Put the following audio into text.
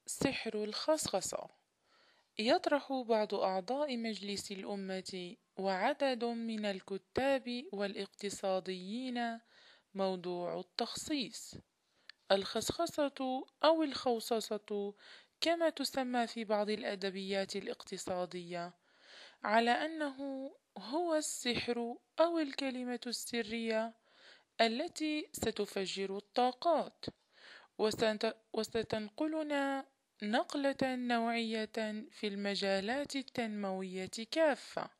سحر الخصخصة. يطرح بعض أعضاء مجلس الأمة وعدد من الكتاب والاقتصاديين موضوع التخصيص. الخصخصة أو الخوصصة كما تسمى في بعض الأدبيات الاقتصادية، على أنه هو السحر أو الكلمة السرية التي ستفجر الطاقات وستنقلنا نقلة نوعية في المجالات التنموية كافة.